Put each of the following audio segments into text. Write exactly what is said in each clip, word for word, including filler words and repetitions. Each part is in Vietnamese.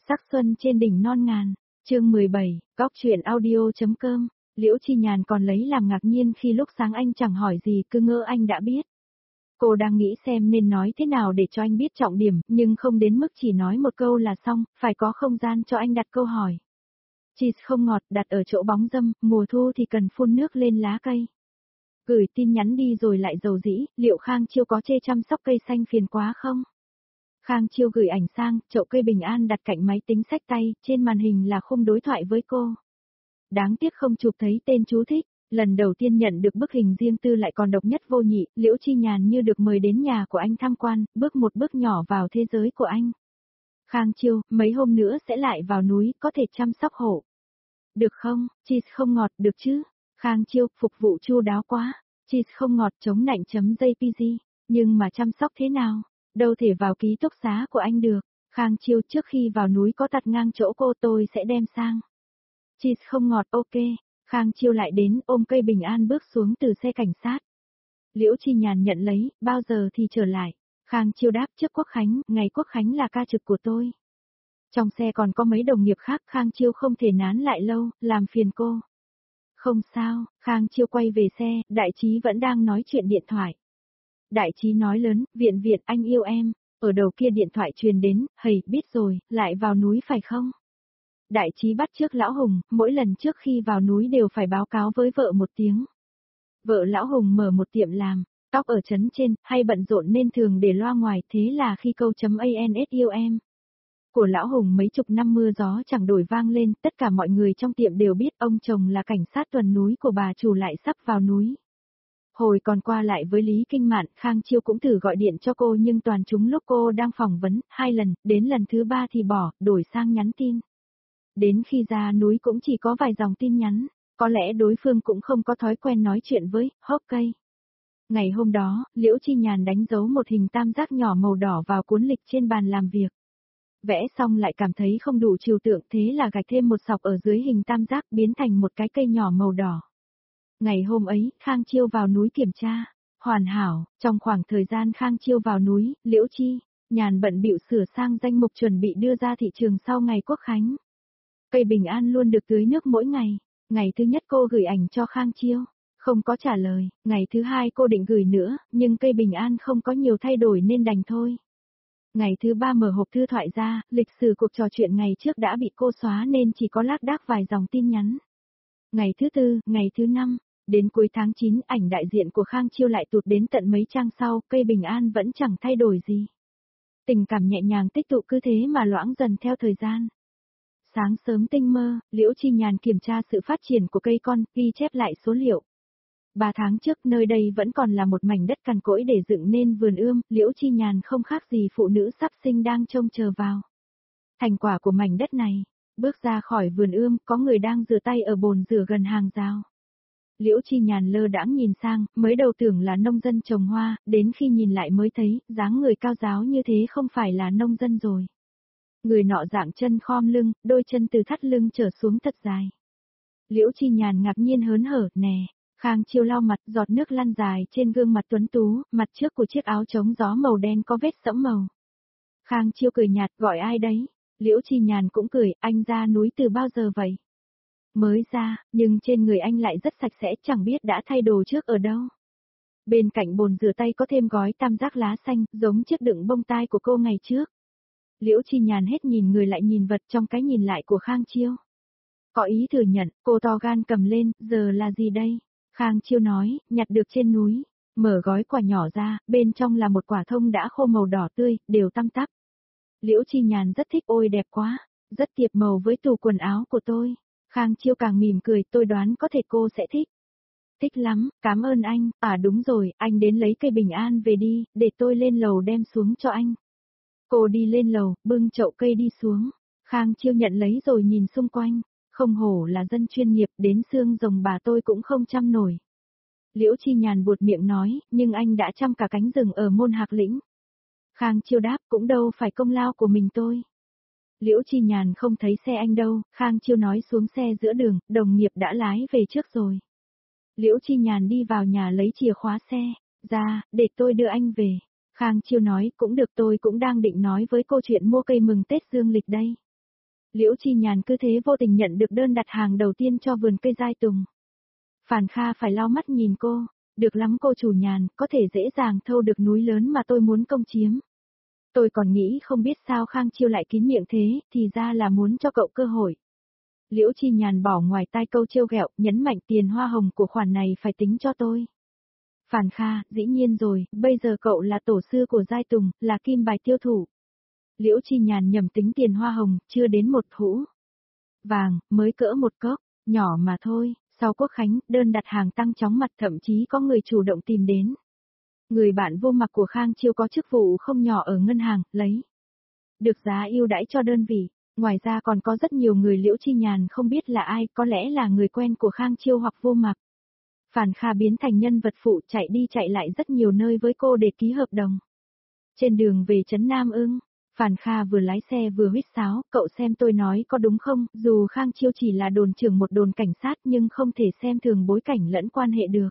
Sắc xuân trên đỉnh non ngàn, chương mười bảy, góc truyện audio.com, Liễu Chi Nhàn còn lấy làm ngạc nhiên khi lúc sáng anh chẳng hỏi gì cứ ngỡ anh đã biết. Cô đang nghĩ xem nên nói thế nào để cho anh biết trọng điểm, nhưng không đến mức chỉ nói một câu là xong, phải có không gian cho anh đặt câu hỏi. Cheese không ngọt đặt ở chỗ bóng râm, mùa thu thì cần phun nước lên lá cây. Gửi tin nhắn đi rồi lại dầu dĩ, liệu Khang Chiêu có chê chăm sóc cây xanh phiền quá không? Khang Chiêu gửi ảnh sang, chậu cây bình an đặt cạnh máy tính xách tay, trên màn hình là khung đối thoại với cô. Đáng tiếc không chụp thấy tên chú thích, lần đầu tiên nhận được bức hình riêng tư lại còn độc nhất vô nhị, Liễu Chi Nhàn như được mời đến nhà của anh tham quan, bước một bước nhỏ vào thế giới của anh. Khang Chiêu, mấy hôm nữa sẽ lại vào núi, có thể chăm sóc hộ. Được không, cheese không ngọt, được chứ? Khang Chiêu, phục vụ chu đáo quá, cheese không ngọt chống nạnh.jpg, nhưng mà chăm sóc thế nào? Đâu thể vào ký túc xá của anh được. Khang Chiêu, trước khi vào núi có tạt ngang chỗ cô tôi sẽ đem sang. Cheese không ngọt, ok. Khang Chiêu lại đến ôm cây bình an bước xuống từ xe cảnh sát. Liễu Chi Nhàn nhận lấy, bao giờ thì trở lại. Khang Chiêu đáp, trước Quốc Khánh, ngày Quốc Khánh là ca trực của tôi. Trong xe còn có mấy đồng nghiệp khác, Khang Chiêu không thể nán lại lâu, làm phiền cô. Không sao, Khang Chiêu quay về xe, Đại Trí vẫn đang nói chuyện điện thoại. Đại Trí nói lớn, Viện Viện anh yêu em, ở đầu kia điện thoại truyền đến, hầy, biết rồi, lại vào núi phải không? Đại Trí bắt trước Lão Hùng, mỗi lần trước khi vào núi đều phải báo cáo với vợ một tiếng. Vợ Lão Hùng mở một tiệm làm, tóc ở trấn trên, hay bận rộn nên thường để loa ngoài, thế là khi câu chấm ans yêu em. Của Lão Hùng mấy chục năm mưa gió chẳng đổi vang lên, tất cả mọi người trong tiệm đều biết ông chồng là cảnh sát tuần núi của bà chủ lại sắp vào núi. Hồi còn qua lại với Lý Kinh Mạn, Khang Chiêu cũng thử gọi điện cho cô nhưng toàn trúng lúc cô đang phỏng vấn, hai lần, đến lần thứ ba thì bỏ, đổi sang nhắn tin. Đến khi ra núi cũng chỉ có vài dòng tin nhắn, có lẽ đối phương cũng không có thói quen nói chuyện với, hốc cây. Ngày hôm đó, Liễu Chi Nhàn đánh dấu một hình tam giác nhỏ màu đỏ vào cuốn lịch trên bàn làm việc. Vẽ xong lại cảm thấy không đủ trừu tượng, thế là gạch thêm một sọc ở dưới hình tam giác biến thành một cái cây nhỏ màu đỏ. Ngày hôm ấy, Khang Chiêu vào núi kiểm tra. Hoàn hảo, trong khoảng thời gian Khang Chiêu vào núi, Liễu Chi Nhàn bận bịu sửa sang danh mục chuẩn bị đưa ra thị trường sau ngày Quốc Khánh. Cây bình an luôn được tưới nước mỗi ngày. Ngày thứ nhất cô gửi ảnh cho Khang Chiêu, không có trả lời. Ngày thứ hai cô định gửi nữa, nhưng cây bình an không có nhiều thay đổi nên đành thôi. Ngày thứ ba mở hộp thư thoại ra, lịch sử cuộc trò chuyện ngày trước đã bị cô xóa nên chỉ có lác đác vài dòng tin nhắn. Ngày thứ tư, ngày thứ năm, đến cuối tháng chín, ảnh đại diện của Khang Chiêu lại tụt đến tận mấy trang sau, cây bình an vẫn chẳng thay đổi gì. Tình cảm nhẹ nhàng tích tụ cứ thế mà loãng dần theo thời gian. Sáng sớm tinh mơ, Liễu Chi Nhàn kiểm tra sự phát triển của cây con, ghi chép lại số liệu. Ba tháng trước nơi đây vẫn còn là một mảnh đất cằn cỗi để dựng nên vườn ươm, Liễu Chi Nhàn không khác gì phụ nữ sắp sinh đang trông chờ vào. Thành quả của mảnh đất này, bước ra khỏi vườn ươm, có người đang rửa tay ở bồn rửa gần hàng rào. Liễu Chi Nhàn lơ đãng nhìn sang, mới đầu tưởng là nông dân trồng hoa, đến khi nhìn lại mới thấy, dáng người cao ráo như thế không phải là nông dân rồi. Người nọ dạng chân khom lưng, đôi chân từ thắt lưng trở xuống thật dài. Liễu Chi Nhàn ngạc nhiên hớn hở, nè. Khang Chiêu lau mặt, giọt nước lăn dài trên gương mặt tuấn tú, mặt trước của chiếc áo chống gió màu đen có vết sẫm màu. Khang Chiêu cười nhạt, gọi ai đấy? Liễu Chi Nhàn cũng cười, anh ra núi từ bao giờ vậy? Mới ra, nhưng trên người anh lại rất sạch sẽ, chẳng biết đã thay đồ trước ở đâu. Bên cạnh bồn rửa tay có thêm gói tam giác lá xanh, giống chiếc đựng bông tai của cô ngày trước. Liễu Chi Nhàn hết nhìn người lại nhìn vật trong cái nhìn lại của Khang Chiêu. Có ý thừa nhận, cô to gan cầm lên, giờ là gì đây? Khang Chiêu nói, nhặt được trên núi. Mở gói quả nhỏ ra, bên trong là một quả thông đã khô màu đỏ tươi, đều tăm tắp. Liễu Chi Nhàn rất thích, ôi đẹp quá, rất tiệp màu với tủ quần áo của tôi. Khang Chiêu càng mỉm cười, tôi đoán có thể cô sẽ thích. Thích lắm, cảm ơn anh, à đúng rồi, anh đến lấy cây bình an về đi, để tôi lên lầu đem xuống cho anh. Cô đi lên lầu, bưng chậu cây đi xuống. Khang Chiêu nhận lấy rồi nhìn xung quanh. Không hổ là dân chuyên nghiệp, đến xương rồng bà tôi cũng không chăm nổi. Liễu Chi Nhàn buột miệng nói, nhưng anh đã chăm cả cánh rừng ở Môn Hạc Lĩnh. Khang Chiêu đáp, cũng đâu phải công lao của mình tôi. Liễu Chi Nhàn không thấy xe anh đâu, Khang Chiêu nói xuống xe giữa đường, đồng nghiệp đã lái về trước rồi. Liễu Chi Nhàn đi vào nhà lấy chìa khóa xe, ra, để tôi đưa anh về. Khang Chiêu nói, cũng được, tôi cũng đang định nói với cô chuyện mua cây mừng Tết dương lịch đây. Liễu Chi Nhàn cứ thế vô tình nhận được đơn đặt hàng đầu tiên cho vườn cây giai tùng. Phàn Kha phải lau mắt nhìn cô, được lắm cô chủ Nhàn, có thể dễ dàng thâu được núi lớn mà tôi muốn công chiếm. Tôi còn nghĩ không biết sao Khang Chiêu lại kín miệng thế, thì ra là muốn cho cậu cơ hội. Liễu Chi Nhàn bỏ ngoài tai câu trêu ghẹo, nhấn mạnh tiền hoa hồng của khoản này phải tính cho tôi. Phàn Kha, dĩ nhiên rồi, bây giờ cậu là tổ sư của giai tùng, là kim bài tiêu thụ. Liễu Chi Nhàn nhầm tính tiền hoa hồng, chưa đến một hũ vàng, mới cỡ một cốc, nhỏ mà thôi. Sau Quốc Khánh, đơn đặt hàng tăng chóng mặt, thậm chí có người chủ động tìm đến. Người bạn vô mặc của Khang Chiêu có chức vụ không nhỏ ở ngân hàng, lấy được giá ưu đãi cho đơn vị. Ngoài ra còn có rất nhiều người Liễu Chi Nhàn không biết là ai, có lẽ là người quen của Khang Chiêu hoặc vô mặc. Phàn Kha biến thành nhân vật phụ, chạy đi chạy lại rất nhiều nơi với cô để ký hợp đồng. Trên đường về trấn Nam Ưng, Phàn Kha vừa lái xe vừa huýt sáo, cậu xem tôi nói có đúng không, dù Khang Chiêu chỉ là đồn trưởng một đồn cảnh sát nhưng không thể xem thường bối cảnh lẫn quan hệ được.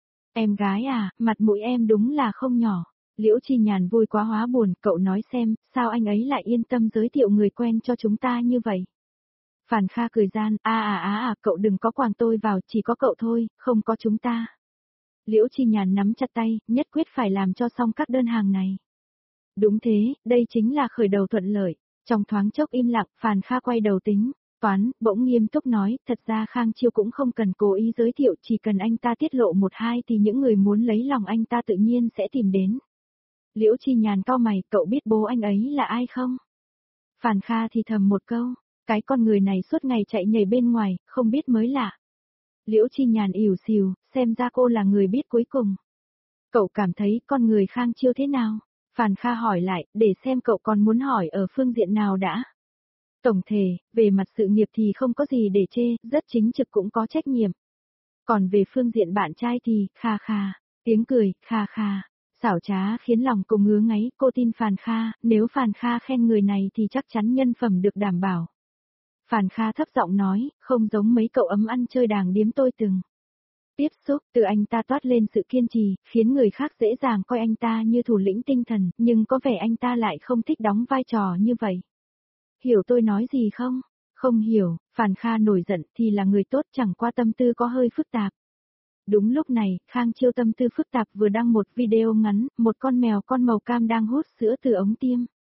Em gái à, mặt mũi em đúng là không nhỏ. Liễu Chi Nhàn vui quá hóa buồn, cậu nói xem, sao anh ấy lại yên tâm giới thiệu người quen cho chúng ta như vậy. Phàn Kha cười gian, à à à à, cậu đừng có quàng tôi vào, chỉ có cậu thôi, không có chúng ta. Liễu Chi Nhàn nắm chặt tay, nhất quyết phải làm cho xong các đơn hàng này. Đúng thế, đây chính là khởi đầu thuận lợi. Trong thoáng chốc im lặng, Phàn Kha quay đầu tính, toán, bỗng nghiêm túc nói, thật ra Khang Chiêu cũng không cần cố ý giới thiệu, chỉ cần anh ta tiết lộ một hai thì những người muốn lấy lòng anh ta tự nhiên sẽ tìm đến. Liễu Chi Nhàn cau mày, cậu biết bố anh ấy là ai không? Phàn Kha thì thầm một câu, cái con người này suốt ngày chạy nhảy bên ngoài, không biết mới lạ. Liễu Chi Nhàn ỉu xìu, xem ra cô là người biết cuối cùng. Cậu cảm thấy con người Khang Chiêu thế nào? Phàn Kha hỏi lại, để xem cậu còn muốn hỏi ở phương diện nào đã. Tổng thể, về mặt sự nghiệp thì không có gì để chê, rất chính trực cũng có trách nhiệm. Còn về phương diện bạn trai thì, kha kha, tiếng cười, kha kha, xảo trá khiến lòng cô ngứa ngáy, cô tin Phàn Kha, nếu Phàn Kha khen người này thì chắc chắn nhân phẩm được đảm bảo. Phàn Kha thấp giọng nói, không giống mấy cậu ấm ăn chơi đàng điếm tôi từng tiếp xúc, từ anh ta toát lên sự kiên trì, khiến người khác dễ dàng coi anh ta như thủ lĩnh tinh thần, nhưng có vẻ anh ta lại không thích đóng vai trò như vậy. Hiểu tôi nói gì không? Không hiểu, Phàn Kha nổi giận thì là người tốt, chẳng qua tâm tư có hơi phức tạp. Đúng lúc này, Khang Chiêu tâm tư phức tạp vừa đăng một video ngắn, một con mèo con màu cam đang hút sữa từ ống tiêm.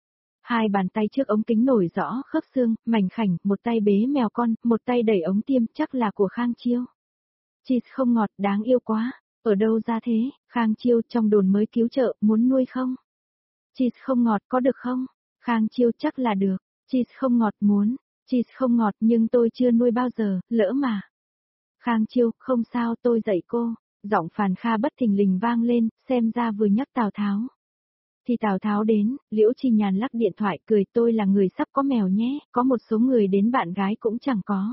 Hai bàn tay trước ống kính nổi rõ khớp xương, mảnh khảnh, một tay bế mèo con, một tay đẩy ống tiêm, chắc là của Khang Chiêu. Cheese không ngọt, đáng yêu quá, ở đâu ra thế, Khang Chiêu trong đồn mới cứu trợ, muốn nuôi không? Cheese không ngọt có được không? Khang Chiêu chắc là được, cheese không ngọt muốn, cheese không ngọt nhưng tôi chưa nuôi bao giờ, lỡ mà. Khang Chiêu, không sao tôi dạy cô, giọng Phàn Kha bất thình lình vang lên, xem ra vừa nhắc Tào Tháo. Thì Tào Tháo đến, Liễu Chi Nhàn lắc điện thoại cười, tôi là người sắp có mèo nhé, có một số người đến bạn gái cũng chẳng có.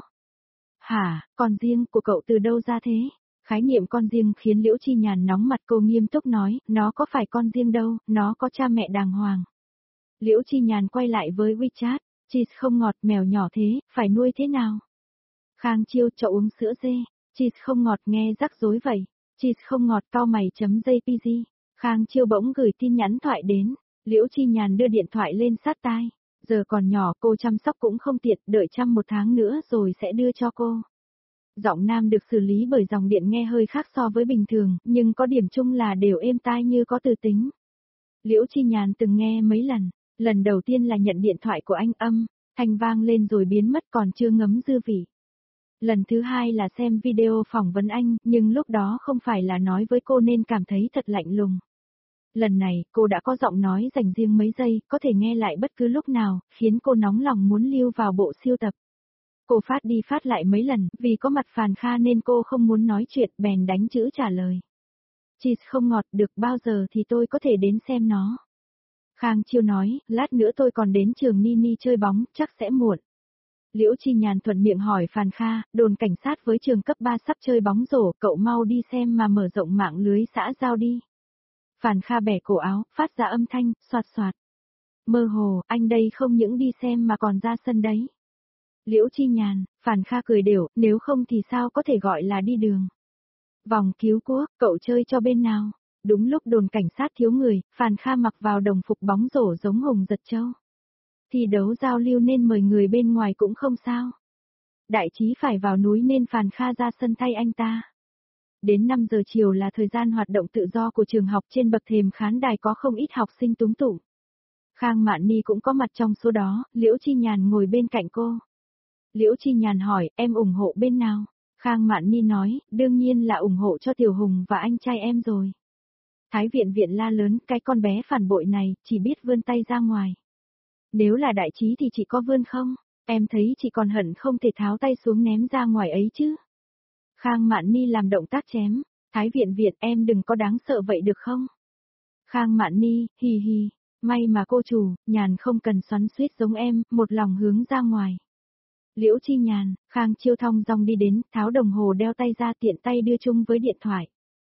Hả, con riêng của cậu từ đâu ra thế? Khái niệm con riêng khiến Liễu Chi Nhàn nóng mặt, cô nghiêm túc nói, nó có phải con riêng đâu, nó có cha mẹ đàng hoàng. Liễu Chi Nhàn quay lại với WeChat, cheese không ngọt, mèo nhỏ thế, phải nuôi thế nào? Khang Chiêu, cho uống sữa dê, cheese không ngọt nghe rắc rối vậy, cheese không ngọt cau mày chấm jpg. Khang Chiêu bỗng gửi tin nhắn thoại đến, Liễu Chi Nhàn đưa điện thoại lên sát tai, giờ còn nhỏ cô chăm sóc cũng không tiện, đợi chăm một tháng nữa rồi sẽ đưa cho cô. Giọng nam được xử lý bởi dòng điện nghe hơi khác so với bình thường, nhưng có điểm chung là đều êm tai như có từ tính. Liễu Chi Nhàn từng nghe mấy lần, lần đầu tiên là nhận điện thoại của anh, âm thanh vang lên rồi biến mất còn chưa ngấm dư vị. Lần thứ hai là xem video phỏng vấn anh, nhưng lúc đó không phải là nói với cô nên cảm thấy thật lạnh lùng. Lần này, cô đã có giọng nói dành riêng mấy giây, có thể nghe lại bất cứ lúc nào, khiến cô nóng lòng muốn lưu vào bộ siêu tập. Cô phát đi phát lại mấy lần, vì có mặt Phàn Kha nên cô không muốn nói chuyện, bèn đánh chữ trả lời. Cheese không ngọt, được bao giờ thì tôi có thể đến xem nó? Khang Chiêu nói, lát nữa tôi còn đến trường Nini chơi bóng, chắc sẽ muộn. Liễu Chi Nhàn thuận miệng hỏi Phàn Kha, đồn cảnh sát với trường cấp ba sắp chơi bóng rổ, cậu mau đi xem mà mở rộng mạng lưới xã giao đi. Phàn Kha bẻ cổ áo, phát ra âm thanh, xoạt xoạt. Mơ hồ, anh đây không những đi xem mà còn ra sân đấy. Liễu Chi Nhàn, Phàn Kha cười đều, nếu không thì sao có thể gọi là đi đường. Vòng cứu quốc, cậu chơi cho bên nào? Đúng lúc đồn cảnh sát thiếu người, Phàn Kha mặc vào đồng phục bóng rổ giống Hùng Giật Châu. Thi đấu giao lưu nên mời người bên ngoài cũng không sao. Đại trí phải vào núi nên Phàn Kha ra sân thay anh ta. Đến năm giờ chiều là thời gian hoạt động tự do của trường học, trên bậc thềm khán đài có không ít học sinh túm tụm. Khang Mạn Ni cũng có mặt trong số đó, Liễu Chi Nhàn ngồi bên cạnh cô. Liễu Chi Nhàn hỏi, em ủng hộ bên nào? Khang Mạn Ni nói, đương nhiên là ủng hộ cho Tiểu Hùng và anh trai em rồi. Thái Viện Viện la lớn, cái con bé phản bội này, chỉ biết vươn tay ra ngoài. Nếu là đại trí thì chị có vươn không? Em thấy chị còn hận không thể tháo tay xuống ném ra ngoài ấy chứ. Khang Mạn Ni làm động tác chém. Thái Viện Viện, em đừng có đáng sợ vậy được không? Khang Mạn Ni, hì hì. May mà cô chủ, Nhàn không cần xoắn xuýt giống em, một lòng hướng ra ngoài. Liễu Chi Nhàn, Khang Chiêu thong dong đi đến, tháo đồng hồ đeo tay ra, tiện tay đưa chung với điện thoại.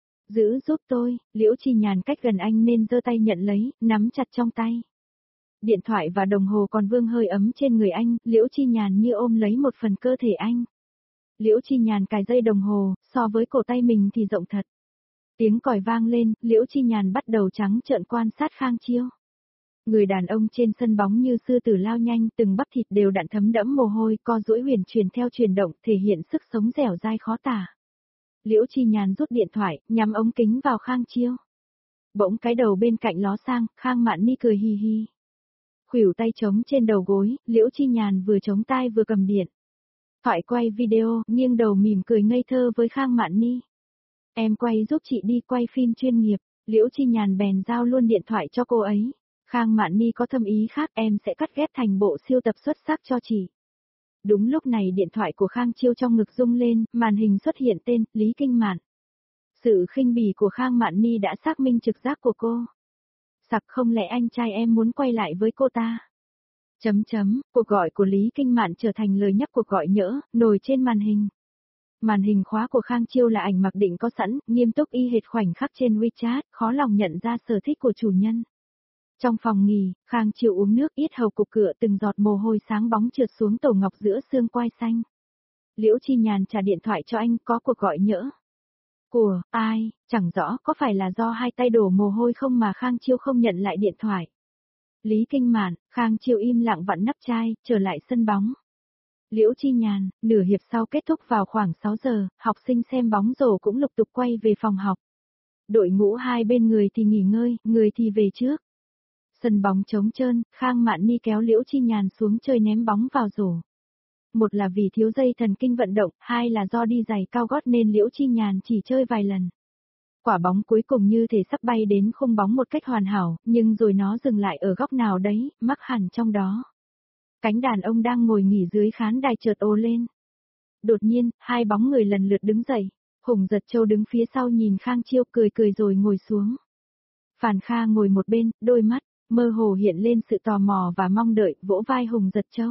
Giữ giúp tôi, Liễu Chi Nhàn cách gần anh nên giơ tay nhận lấy, nắm chặt trong tay. Điện thoại và đồng hồ còn vương hơi ấm trên người anh, Liễu Chi Nhàn như ôm lấy một phần cơ thể anh. Liễu Chi Nhàn cài dây đồng hồ, so với cổ tay mình thì rộng thật. Tiếng còi vang lên, Liễu Chi Nhàn bắt đầu trắng trợn quan sát Khang Chiêu. Người đàn ông trên sân bóng như sư tử lao nhanh, từng bắp thịt đều đặn thấm đẫm mồ hôi, co duỗi huyền chuyển theo chuyển động, thể hiện sức sống dẻo dai khó tả. Liễu Chi Nhàn rút điện thoại, nhắm ống kính vào Khang Chiêu. Bỗng cái đầu bên cạnh ló sang, Khang Mạn Ni cười hì hì. Khuỷu tay chống trên đầu gối, Liễu Chi Nhàn vừa chống tai vừa cầm điện thoại quay video, nghiêng đầu mỉm cười ngây thơ với Khang Mạn Ni. Em quay giúp chị đi, quay phim chuyên nghiệp. Liễu Chi Nhàn bèn giao luôn điện thoại cho cô ấy. Khang Mạn Ni có thâm ý khác, em sẽ cắt ghép thành bộ siêu tập xuất sắc cho chị. Đúng lúc này điện thoại của Khang Chiêu trong ngực rung lên, màn hình xuất hiện tên, Lý Kinh Mạn. Sự khinh bỉ của Khang Mạn Ni đã xác minh trực giác của cô. Sặc, không lẽ anh trai em muốn quay lại với cô ta? Chấm chấm, cuộc gọi của Lý Kinh Mạn trở thành lời nhắc cuộc gọi nhỡ, nổi trên màn hình. Màn hình khóa của Khang Chiêu là ảnh mặc định có sẵn, nghiêm túc y hệt khoảnh khắc trên WeChat, khó lòng nhận ra sở thích của chủ nhân. Trong phòng nghỉ, Khang Chiêu uống nước, yết hầu cục cựa, từng giọt mồ hôi sáng bóng trượt xuống tổ ngọc giữa xương quai xanh. Liễu Chi Nhàn trả điện thoại cho anh, có cuộc gọi nhỡ. Của, ai, chẳng rõ có phải là do hai tay đổ mồ hôi không mà Khang Chiêu không nhận lại điện thoại. Lý Kinh Mạn, Khang Chiêu im lặng vặn nắp chai, trở lại sân bóng. Liễu Chi Nhàn, nửa hiệp sau kết thúc vào khoảng sáu giờ, học sinh xem bóng rổ cũng lục tục quay về phòng học. Đội ngũ hai bên người thì nghỉ ngơi, người thì về trước. Sân bóng trống trơn, Khang Mạn Ni kéo Liễu Chi Nhàn xuống chơi ném bóng vào rổ. Một là vì thiếu dây thần kinh vận động, hai là do đi giày cao gót nên Liễu Chi Nhàn chỉ chơi vài lần. Quả bóng cuối cùng như thể sắp bay đến khung bóng một cách hoàn hảo, nhưng rồi nó dừng lại ở góc nào đấy, mắc hẳn trong đó. Cánh đàn ông đang ngồi nghỉ dưới khán đài chợt ồ lên. Đột nhiên, hai bóng người lần lượt đứng dậy. Hùng Giật Châu đứng phía sau nhìn Khang Chiêu cười cười rồi ngồi xuống. Phàn Kha ngồi một bên, đôi mắt mơ hồ hiện lên sự tò mò và mong đợi, vỗ vai Hùng Giật Châu.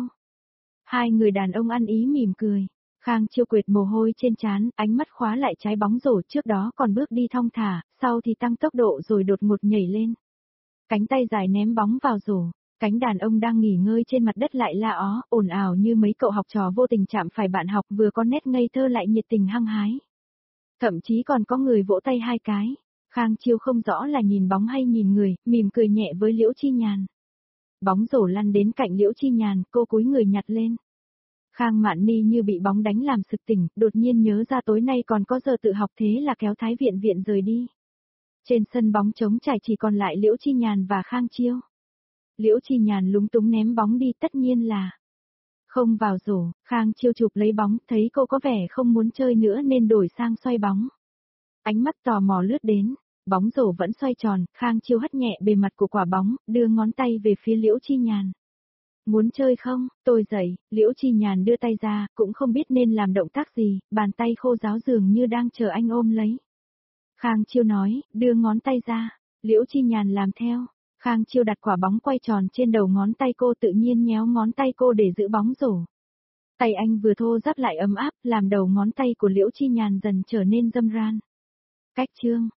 Hai người đàn ông ăn ý mỉm cười. Khang Chiêu quệt mồ hôi trên trán, ánh mắt khóa lại trái bóng rổ, trước đó còn bước đi thong thả, sau thì tăng tốc độ rồi đột ngột nhảy lên. Cánh tay dài ném bóng vào rổ. Cánh đàn ông đang nghỉ ngơi trên mặt đất lại la ó, ồn ào như mấy cậu học trò vô tình chạm phải bạn học, vừa có nét ngây thơ lại nhiệt tình hăng hái. Thậm chí còn có người vỗ tay hai cái. Khang Chiêu không rõ là nhìn bóng hay nhìn người, mỉm cười nhẹ với Liễu Chi Nhàn. Bóng rổ lăn đến cạnh Liễu Chi Nhàn, cô cúi người nhặt lên. Khang Mạn Ni như bị bóng đánh làm sực tỉnh, đột nhiên nhớ ra tối nay còn có giờ tự học, thế là kéo Thái Viện Viện rời đi. Trên sân bóng trống trải chỉ còn lại Liễu Chi Nhàn và Khang Chiêu. Liễu Chi Nhàn lúng túng ném bóng đi, tất nhiên là không vào rổ. Khang Chiêu chụp lấy bóng, thấy cô có vẻ không muốn chơi nữa nên đổi sang xoay bóng. Ánh mắt tò mò lướt đến, bóng rổ vẫn xoay tròn, Khang Chiêu hất nhẹ bề mặt của quả bóng, đưa ngón tay về phía Liễu Chi Nhàn. Muốn chơi không, tôi dậy. Liễu Chi Nhàn đưa tay ra, cũng không biết nên làm động tác gì, bàn tay khô ráo dường như đang chờ anh ôm lấy. Khang Chiêu nói, đưa ngón tay ra. Liễu Chi Nhàn làm theo. Khang Chiêu đặt quả bóng quay tròn trên đầu ngón tay cô, tự nhiên nhéo ngón tay cô để giữ bóng rổ. Tay anh vừa thô ráp lại ấm áp, làm đầu ngón tay của Liễu Chi Nhàn dần trở nên râm ran. Cách chương